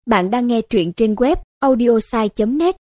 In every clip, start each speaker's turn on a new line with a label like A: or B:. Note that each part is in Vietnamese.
A: Bạn đang nghe truyện trên web audiosai.net.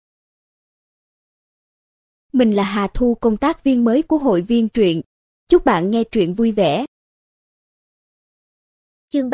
A: Mình là Hà Thu, công tác viên mới của hội viên truyện. Chúc bạn nghe truyện vui vẻ.
B: Chương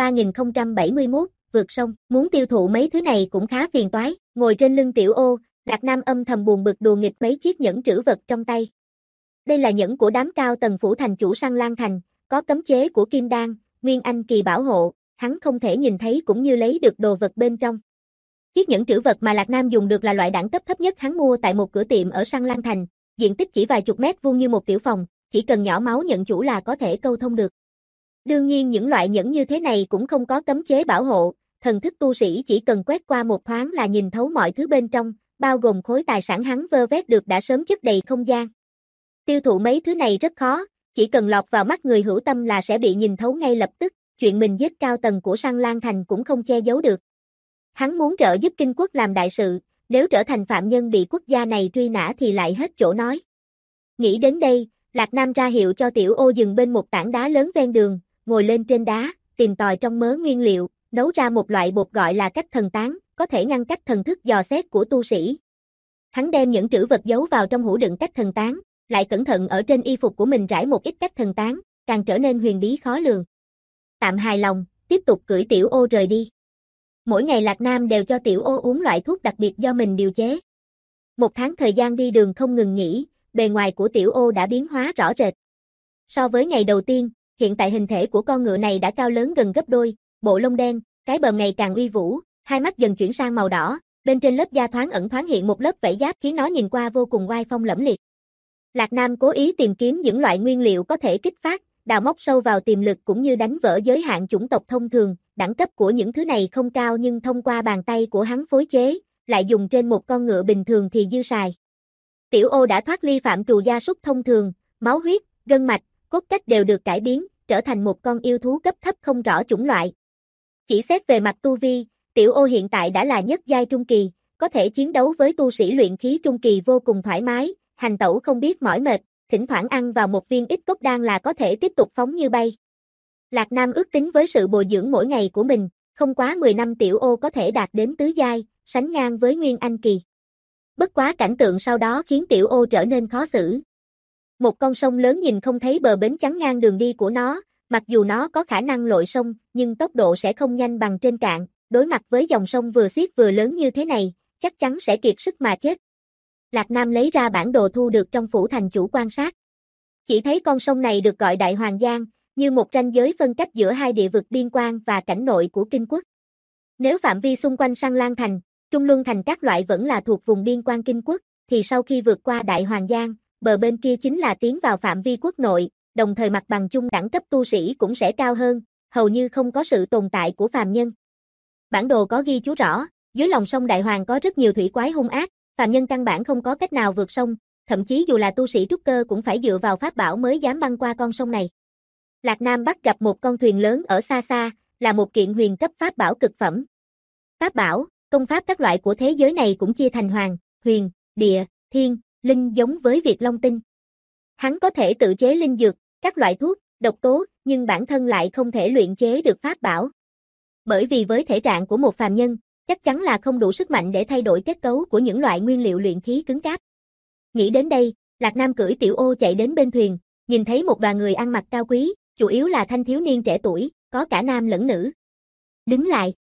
B: 3071, vượt sông, muốn tiêu thụ mấy thứ này cũng khá phiền toái. Ngồi trên lưng Tiểu Ô, Lạc Nam âm thầm buồn bực đùa nghịch mấy chiếc nhẫn trữ vật trong tay. Đây là nhẫn của đám cao tầng phủ thành chủ Sang Lang Thành, có cấm chế của Kim Đan, Nguyên Anh Kỳ bảo hộ, hắn không thể nhìn thấy cũng như lấy được đồ vật bên trong. Chiếc nhẫn trữ vật mà Lạc Nam dùng được là loại đẳng cấp thấp nhất hắn mua tại một cửa tiệm ở Sang Lang Thành, diện tích chỉ vài chục mét vuông như một tiểu phòng, chỉ cần nhỏ máu nhận chủ là có thể câu thông được. Đương nhiên những loại nhẫn như thế này cũng không có cấm chế bảo hộ, thần thức tu sĩ chỉ cần quét qua một thoáng là nhìn thấu mọi thứ bên trong, bao gồm khối tài sản hắn vơ vét được đã sớm chất đầy không gian. Tiêu thụ mấy thứ này rất khó, chỉ cần lọt vào mắt người hữu tâm là sẽ bị nhìn thấu ngay lập tức, chuyện mình giết cao tầng của Sang Lang Thành cũng không che giấu được. Hắn muốn trợ giúp Kinh Quốc làm đại sự, nếu trở thành phạm nhân bị quốc gia này truy nã thì lại hết chỗ nói. Nghĩ đến đây, Lạc Nam ra hiệu cho Tiểu Ô dừng bên một tảng đá lớn ven đường, ngồi lên trên đá, tìm tòi trong mớ nguyên liệu, nấu ra một loại bột gọi là cách thần tán, có thể ngăn cách thần thức dò xét của tu sĩ. Hắn đem những trữ vật giấu vào trong hũ đựng cách thần tán, lại cẩn thận ở trên y phục của mình rải một ít cách thần tán, càng trở nên huyền bí khó lường. Tạm hài lòng, tiếp tục cưỡi Tiểu Ô rời đi. Mỗi ngày Lạc Nam đều cho Tiểu Ô uống loại thuốc đặc biệt do mình điều chế. Một tháng thời gian đi đường không ngừng nghỉ, bề ngoài của Tiểu Ô đã biến hóa rõ rệt. So với ngày đầu tiên, hiện tại hình thể của con ngựa này đã cao lớn gần gấp đôi, bộ lông đen, cái bờm ngày càng uy vũ, hai mắt dần chuyển sang màu đỏ, bên trên lớp da thoáng ẩn thoáng hiện một lớp vảy giáp khiến nó nhìn qua vô cùng oai phong lẫm liệt. Lạc Nam cố ý tìm kiếm những loại nguyên liệu có thể kích phát, đào móc sâu vào tiềm lực cũng như đánh vỡ giới hạn chủng tộc thông thường, đẳng cấp của những thứ này không cao nhưng thông qua bàn tay của hắn phối chế, lại dùng trên một con ngựa bình thường thì dư xài. Tiểu Ô đã thoát ly phạm trù gia súc thông thường, máu huyết, gân mạch, cốt cách đều được cải biến, trở thành một con yêu thú cấp thấp không rõ chủng loại. Chỉ xét về mặt tu vi, Tiểu Ô hiện tại đã là nhất giai trung kỳ, có thể chiến đấu với tu sĩ luyện khí trung kỳ vô cùng thoải mái, hành tẩu không biết mỏi mệt, thỉnh thoảng ăn vào một viên ít cốc đan là có thể tiếp tục phóng như bay. Lạc Nam ước tính với sự bồi dưỡng mỗi ngày của mình, không quá 10 năm Tiểu Ô có thể đạt đến tứ giai, sánh ngang với Nguyên Anh kỳ. Bất quá cảnh tượng sau đó khiến Tiểu Ô trở nên khó xử. Một con sông lớn nhìn không thấy bờ bến chắn ngang đường đi của nó, mặc dù nó có khả năng lội sông, nhưng tốc độ sẽ không nhanh bằng trên cạn, đối mặt với dòng sông vừa xiết vừa lớn như thế này, chắc chắn sẽ kiệt sức mà chết. Lạc Nam lấy ra bản đồ thu được trong phủ thành chủ quan sát. Chỉ thấy con sông này được gọi Đại Hoàng Giang, như một ranh giới phân cách giữa hai địa vực biên quan và cảnh nội của Kinh Quốc. Nếu phạm vi xung quanh Sang Lang Thành, Trung Luân Thành các loại vẫn là thuộc vùng biên quan Kinh Quốc, thì sau khi vượt qua Đại Hoàng Giang, bờ bên kia chính là tiến vào phạm vi quốc nội, đồng thời mặt bằng chung đẳng cấp tu sĩ cũng sẽ cao hơn, hầu như không có sự tồn tại của phàm nhân. Bản đồ có ghi chú rõ, dưới lòng sông Đại Hoàng có rất nhiều thủy quái hung ác, phàm nhân căn bản không có cách nào vượt sông, thậm chí dù là tu sĩ trúc cơ cũng phải dựa vào pháp bảo mới dám băng qua con sông này. Lạc Nam bắt gặp một con thuyền lớn ở xa xa, là một kiện huyền cấp pháp bảo cực phẩm. Pháp bảo, công pháp các loại của thế giới này cũng chia thành hoàng, huyền, địa, thiên, linh giống với Việt Long Tinh. Hắn có thể tự chế linh dược, các loại thuốc, độc tố, nhưng bản thân lại không thể luyện chế được pháp bảo. Bởi vì với thể trạng của một phàm nhân, chắc chắn là không đủ sức mạnh để thay đổi kết cấu của những loại nguyên liệu luyện khí cứng cáp. Nghĩ đến đây, Lạc Nam cưỡi Tiểu Ô chạy đến bên thuyền, nhìn thấy một đoàn người ăn mặc cao quý, chủ yếu là thanh thiếu niên trẻ tuổi, có cả nam lẫn nữ. Đứng lại.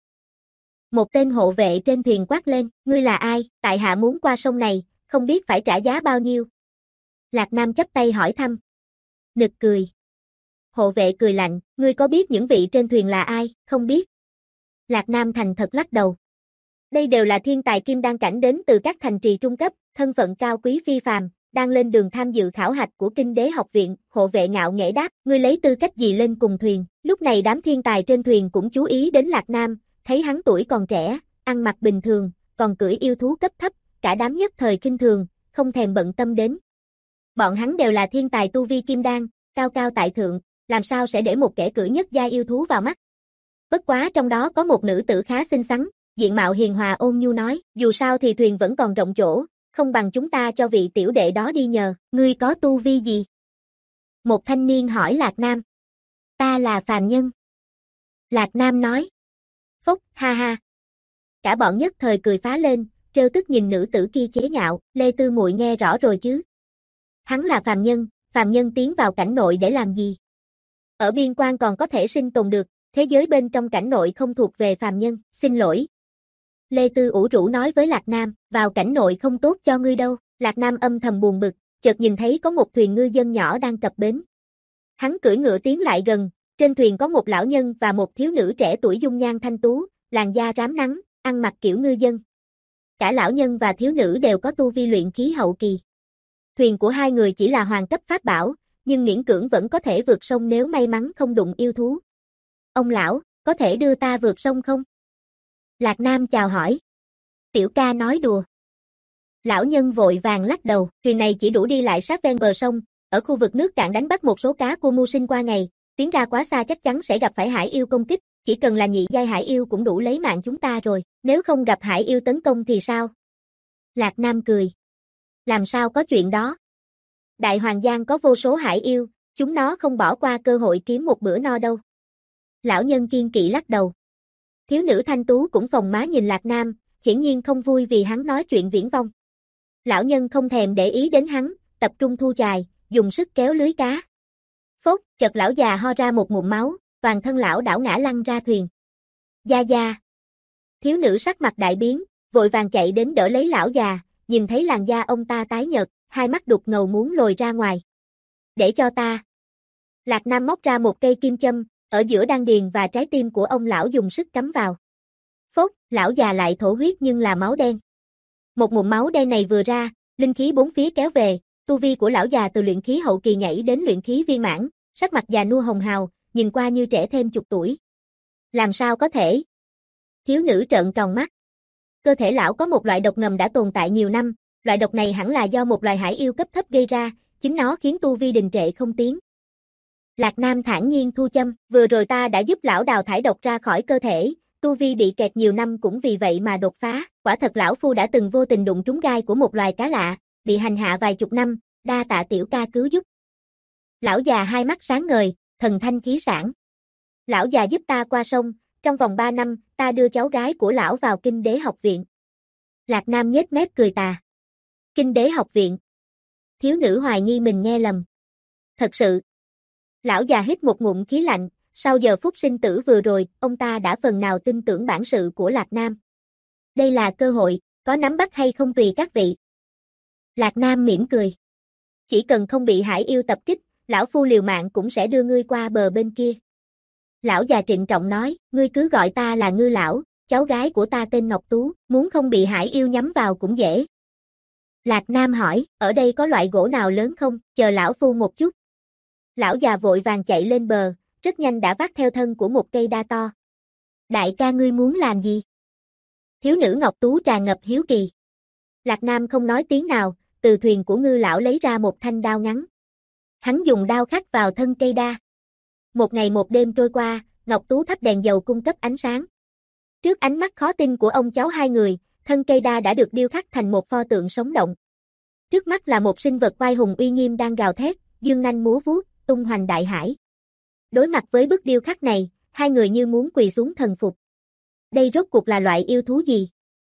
B: Một tên hộ vệ trên thuyền quát lên, ngươi là ai, tại hạ muốn qua sông này, không biết phải trả giá bao nhiêu. Lạc Nam chắp tay hỏi thăm. Nực cười. Hộ vệ cười lạnh, ngươi có biết những vị trên thuyền là ai, không biết. Lạc Nam thành thật lắc đầu. Đây đều là thiên tài kim đan cảnh đến từ các thành trì trung cấp, thân phận cao quý phi phàm, đang lên đường tham dự khảo hạch của Kinh Đế học viện. Hộ vệ ngạo nghễ đáp, ngươi lấy tư cách gì lên cùng thuyền. Lúc này đám thiên tài trên thuyền cũng chú ý đến Lạc Nam, thấy hắn tuổi còn trẻ, ăn mặc bình thường, còn cưỡi yêu thú cấp thấp, cả đám nhất thời khinh thường, không thèm bận tâm đến. Bọn hắn đều là thiên tài tu vi kim đan, cao cao tại thượng, làm sao sẽ để một kẻ cưỡi nhất gia yêu thú vào mắt. Bất quá trong đó có một nữ tử khá xinh xắn, diện mạo hiền hòa ôn nhu nói, dù sao thì thuyền vẫn còn rộng chỗ, không bằng chúng ta cho vị tiểu đệ đó đi nhờ, ngươi có tu vi gì? Một thanh niên hỏi Lạc Nam. Ta là phàm nhân. Lạc Nam nói. Phốc, ha ha. Cả bọn nhất thời cười phá lên, trêu tức nhìn nữ tử kia chế nhạo, Lê Tư muội nghe rõ rồi chứ. Hắn là phàm nhân tiến vào cảnh nội để làm gì? Ở biên quan còn có thể sinh tồn được, thế giới bên trong cảnh nội không thuộc về phàm nhân, xin lỗi. Lê Tư ủ rũ nói với Lạc Nam, vào cảnh nội không tốt cho ngươi đâu. Lạc Nam âm thầm buồn bực, chợt nhìn thấy có một thuyền ngư dân nhỏ đang cập bến. Hắn cưỡi ngựa tiến lại gần, trên thuyền có một lão nhân và một thiếu nữ trẻ tuổi dung nhan thanh tú, làn da rám nắng, ăn mặc kiểu ngư dân. Cả lão nhân và thiếu nữ đều có tu vi luyện khí hậu kỳ. Thuyền của hai người chỉ là hoàng cấp pháp bảo, nhưng miễn cưỡng vẫn có thể vượt sông nếu may mắn không đụng yêu thú. Ông lão, có thể đưa ta vượt sông không? Lạc Nam chào hỏi. Tiểu ca nói đùa. Lão nhân vội vàng lắc đầu, thuyền này chỉ đủ đi lại sát ven bờ sông, ở khu vực nước cạn đánh bắt một số cá cua mưu sinh qua ngày, tiến ra quá xa chắc chắn sẽ gặp phải hải yêu công kích, chỉ cần là nhị giai hải yêu cũng đủ lấy mạng chúng ta rồi, nếu không gặp hải yêu tấn công thì sao? Lạc Nam cười. Làm sao có chuyện đó? Đại Hoàng Giang có vô số hải yêu, chúng nó không bỏ qua cơ hội kiếm một bữa no đâu. Lão nhân kiên kỵ lắc đầu. Thiếu nữ thanh tú cũng phồng má nhìn Lạc Nam, hiển nhiên không vui vì hắn nói chuyện viển vông. Lão nhân không thèm để ý đến hắn, tập trung thu chài, dùng sức kéo lưới cá. Phốt, chợt lão già ho ra một ngụm máu, toàn thân lão đảo ngã lăn ra thuyền. Gia gia. Thiếu nữ sắc mặt đại biến, vội vàng chạy đến đỡ lấy lão già, nhìn thấy làn da ông ta tái nhợt, hai mắt đục ngầu muốn lồi ra ngoài. Để cho ta. Lạc Nam móc ra một cây kim châm, ở giữa đan điền và trái tim của ông lão dùng sức cắm vào. Phốt, lão già lại thổ huyết nhưng là máu đen. Một ngụm máu đen này vừa ra, linh khí bốn phía kéo về, tu vi của lão già từ luyện khí hậu kỳ nhảy đến luyện khí viên mãn, sắc mặt già nua hồng hào, nhìn qua như trẻ thêm chục tuổi. Làm sao có thể? Thiếu nữ trợn tròn mắt. Cơ thể lão có một loại độc ngầm đã tồn tại nhiều năm, loại độc này hẳn là do một loài hải yêu cấp thấp gây ra, chính nó khiến tu vi đình trệ không tiến. Lạc Nam thản nhiên thu châm, vừa rồi ta đã giúp lão đào thải độc ra khỏi cơ thể, tu vi bị kẹt nhiều năm cũng vì vậy mà đột phá, quả thật lão phu đã từng vô tình đụng trúng gai của một loài cá lạ, bị hành hạ vài chục năm, đa tạ tiểu ca cứu giúp. Lão già hai mắt sáng ngời, thần thanh khí sảng. Lão già giúp ta qua sông, trong vòng 3 năm, ta đưa cháu gái của lão vào Kinh Đế học viện. Lạc Nam nhếch mép cười tà. Kinh Đế học viện. Thiếu nữ hoài nghi mình nghe lầm. Thật sự. Lão già hít một ngụm khí lạnh, sau giờ phút sinh tử vừa rồi, ông ta đã phần nào tin tưởng bản sự của Lạc Nam. Đây là cơ hội, có nắm bắt hay không tùy các vị. Lạc Nam mỉm cười. Chỉ cần không bị hải yêu tập kích, lão phu liều mạng cũng sẽ đưa ngươi qua bờ bên kia. Lão già trịnh trọng nói, ngươi cứ gọi ta là Ngư lão, cháu gái của ta tên Ngọc Tú, muốn không bị hải yêu nhắm vào cũng dễ. Lạc Nam hỏi, ở đây có loại gỗ nào lớn không, chờ lão phu một chút. Lão già vội vàng chạy lên bờ, rất nhanh đã vác theo thân của một cây đa to. Đại ca ngươi muốn làm gì? Thiếu nữ Ngọc Tú tràn ngập hiếu kỳ. Lạc Nam không nói tiếng nào, từ thuyền của Ngư lão lấy ra một thanh đao ngắn. Hắn dùng đao khắc vào thân cây đa. Một ngày một đêm trôi qua, Ngọc Tú thắp đèn dầu cung cấp ánh sáng. Trước ánh mắt khó tin của ông cháu hai người, thân cây đa đã được điêu khắc thành một pho tượng sống động. Trước mắt là một sinh vật oai hùng uy nghiêm đang gào thét, dương nanh múa vuốt, tung hoành đại hải. Đối mặt với bức điêu khắc này, hai người như muốn quỳ xuống thần phục. Đây rốt cuộc là loại yêu thú gì?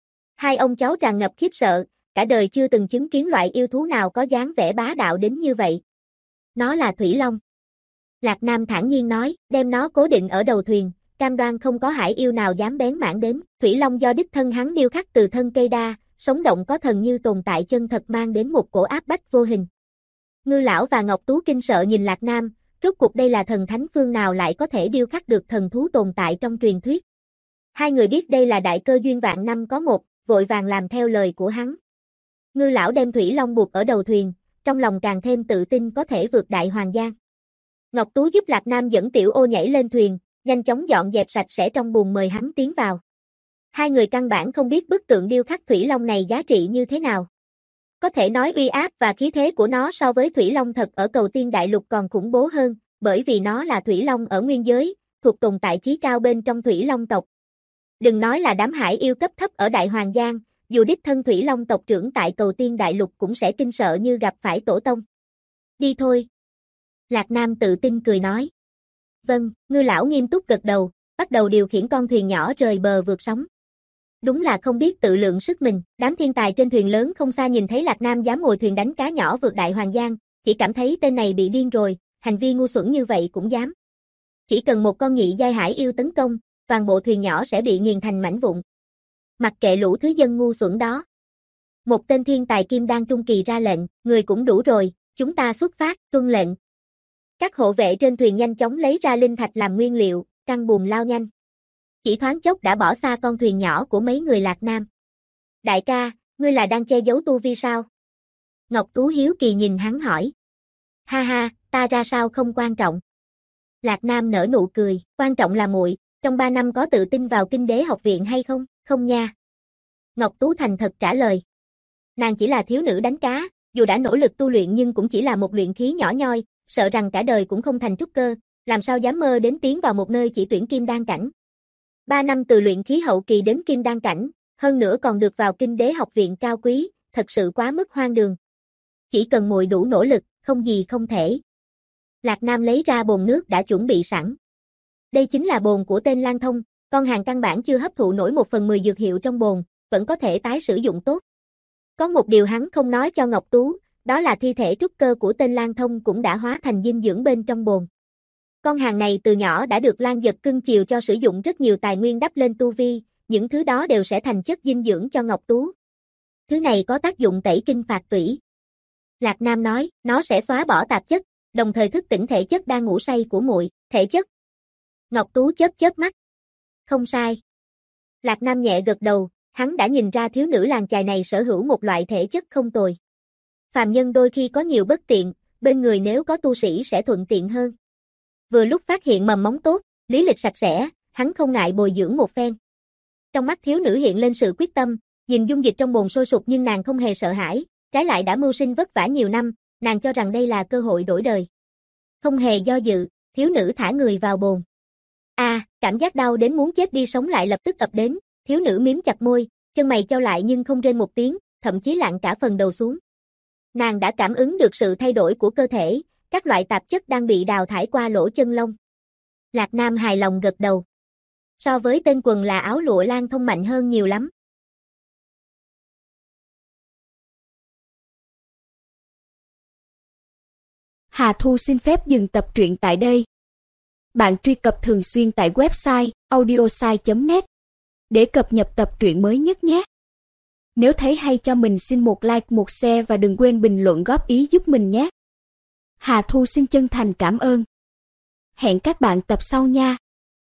B: Hai ông cháu tràn ngập khiếp sợ, cả đời chưa từng chứng kiến loại yêu thú nào có dáng vẻ bá đạo đến như vậy. Nó là Thủy Long. Lạc Nam thản nhiên nói, đem nó cố định ở đầu thuyền, cam đoan không có hải yêu nào dám bén mảng đến. Thủy Long do đích thân hắn điêu khắc từ thân cây đa, sống động có thần như tồn tại chân thật mang đến một cổ áp bách vô hình. Ngư lão và Ngọc Tú kinh sợ nhìn Lạc Nam, rốt cuộc đây là thần thánh phương nào lại có thể điêu khắc được thần thú tồn tại trong truyền thuyết. Hai người biết đây là đại cơ duyên vạn năm có một, vội vàng làm theo lời của hắn. Ngư lão đem Thủy Long buộc ở đầu thuyền, trong lòng càng thêm tự tin có thể vượt Đại Hoàng Giang. Ngọc Tú giúp Lạc Nam dẫn Tiểu Ô nhảy lên thuyền, nhanh chóng dọn dẹp sạch sẽ trong buồng mời hắn tiến vào. Hai người căn bản không biết bức tượng điêu khắc Thủy Long này giá trị như thế nào. Có thể nói uy áp và khí thế của nó so với Thủy Long thật ở Cầu Tiên Đại Lục còn khủng bố hơn, bởi vì nó là Thủy Long ở nguyên giới, thuộc tồn tại chí cao bên trong Thủy Long tộc. Đừng nói là đám hải yêu cấp thấp ở Đại Hoàng Giang, dù đích thân Thủy Long tộc trưởng tại Cầu Tiên Đại Lục cũng sẽ kinh sợ như gặp phải tổ tông. Đi thôi. Lạc Nam tự tin cười nói. Vâng, Ngư lão nghiêm túc gật đầu, bắt đầu điều khiển con thuyền nhỏ rời bờ vượt sóng. Đúng là không biết tự lượng sức mình. Đám thiên tài trên thuyền lớn không xa nhìn thấy Lạc Nam dám ngồi thuyền đánh cá nhỏ vượt đại hoàng giang, chỉ cảm thấy tên này bị điên rồi, hành vi ngu xuẩn như vậy cũng dám. Chỉ cần một con nhị giai hải yêu tấn công, toàn bộ thuyền nhỏ sẽ bị nghiền thành mảnh vụn. Mặc kệ lũ thứ dân ngu xuẩn đó. Một tên thiên tài kim đan trung kỳ ra lệnh, người cũng đủ rồi, chúng ta xuất phát, tuân lệnh. Các hộ vệ trên thuyền nhanh chóng lấy ra linh thạch làm nguyên liệu, căng buồm lao nhanh. Chỉ thoáng chốc đã bỏ xa con thuyền nhỏ của mấy người Lạc Nam. Đại ca, ngươi là đang che giấu tu vi sao? Ngọc Tú hiếu kỳ nhìn hắn hỏi. Ha ha, ta ra sao không quan trọng. Lạc Nam nở nụ cười, quan trọng là muội, trong 3 năm có tự tin vào Kinh Đế học viện hay không? Không nha. Ngọc Tú thành thật trả lời. Nàng chỉ là thiếu nữ đánh cá, dù đã nỗ lực tu luyện nhưng cũng chỉ là một luyện khí nhỏ nhoi, sợ rằng cả đời cũng không thành trúc cơ, làm sao dám mơ đến tiến vào một nơi chỉ tuyển kim đan cảnh. 3 năm từ luyện khí hậu kỳ đến kim đan cảnh, hơn nữa còn được vào Kinh Đế học viện cao quý, thật sự quá mức hoang đường. Chỉ cần muội đủ nỗ lực, không gì không thể. Lạc Nam lấy ra bồn nước đã chuẩn bị sẵn. Đây chính là bồn của tên Lan Thông, con hàng căn bản chưa hấp thụ nổi 1/10 dược hiệu trong bồn, vẫn có thể tái sử dụng tốt. Có một điều hắn không nói cho Ngọc Tú, đó là thi thể trúc cơ của tên Lan Thông cũng đã hóa thành dinh dưỡng bên trong bồn. Con hàng này từ nhỏ đã được Lan Giật cưng chiều cho sử dụng rất nhiều tài nguyên đắp lên tu vi, những thứ đó đều sẽ thành chất dinh dưỡng cho Ngọc Tú. Thứ này có tác dụng tẩy kinh phạt tủy. Lạc Nam nói, nó sẽ xóa bỏ tạp chất, đồng thời thức tỉnh thể chất đang ngủ say của muội. Thể chất? Ngọc Tú chớp chớp mắt. Không sai. Lạc Nam nhẹ gật đầu, hắn đã nhìn ra thiếu nữ làng chài này sở hữu một loại thể chất không tồi. Phàm nhân đôi khi có nhiều bất tiện, bên người nếu có tu sĩ sẽ thuận tiện hơn. Vừa lúc phát hiện mầm móng tốt, lý lịch sạch sẽ, hắn không ngại bồi dưỡng một phen. Trong mắt thiếu nữ hiện lên sự quyết tâm, nhìn dung dịch trong bồn sôi sục nhưng nàng không hề sợ hãi, trái lại đã mưu sinh vất vả nhiều năm, nàng cho rằng đây là cơ hội đổi đời. Không hề do dự, thiếu nữ thả người vào bồn. Cảm giác đau đến muốn chết đi sống lại lập tức ập đến, thiếu nữ miếm chặt môi, chân mày chau lại nhưng không rên một tiếng, thậm chí lặn cả phần đầu xuống. Nàng đã cảm ứng được sự thay đổi của cơ thể, các loại tạp chất đang bị đào thải qua lỗ chân lông. Lạc Nam hài lòng gật đầu. So với tên quần là áo lụa Lan Thông mạnh hơn nhiều lắm.
A: Hà Thu xin phép dừng tập truyện tại đây. Bạn truy cập thường xuyên tại website audiosai.net để cập nhật tập truyện mới nhất nhé. Nếu thấy hay cho mình xin một like, một share và đừng quên bình luận góp ý giúp mình nhé. Hà Thu xin chân thành cảm ơn. Hẹn các bạn tập sau nha.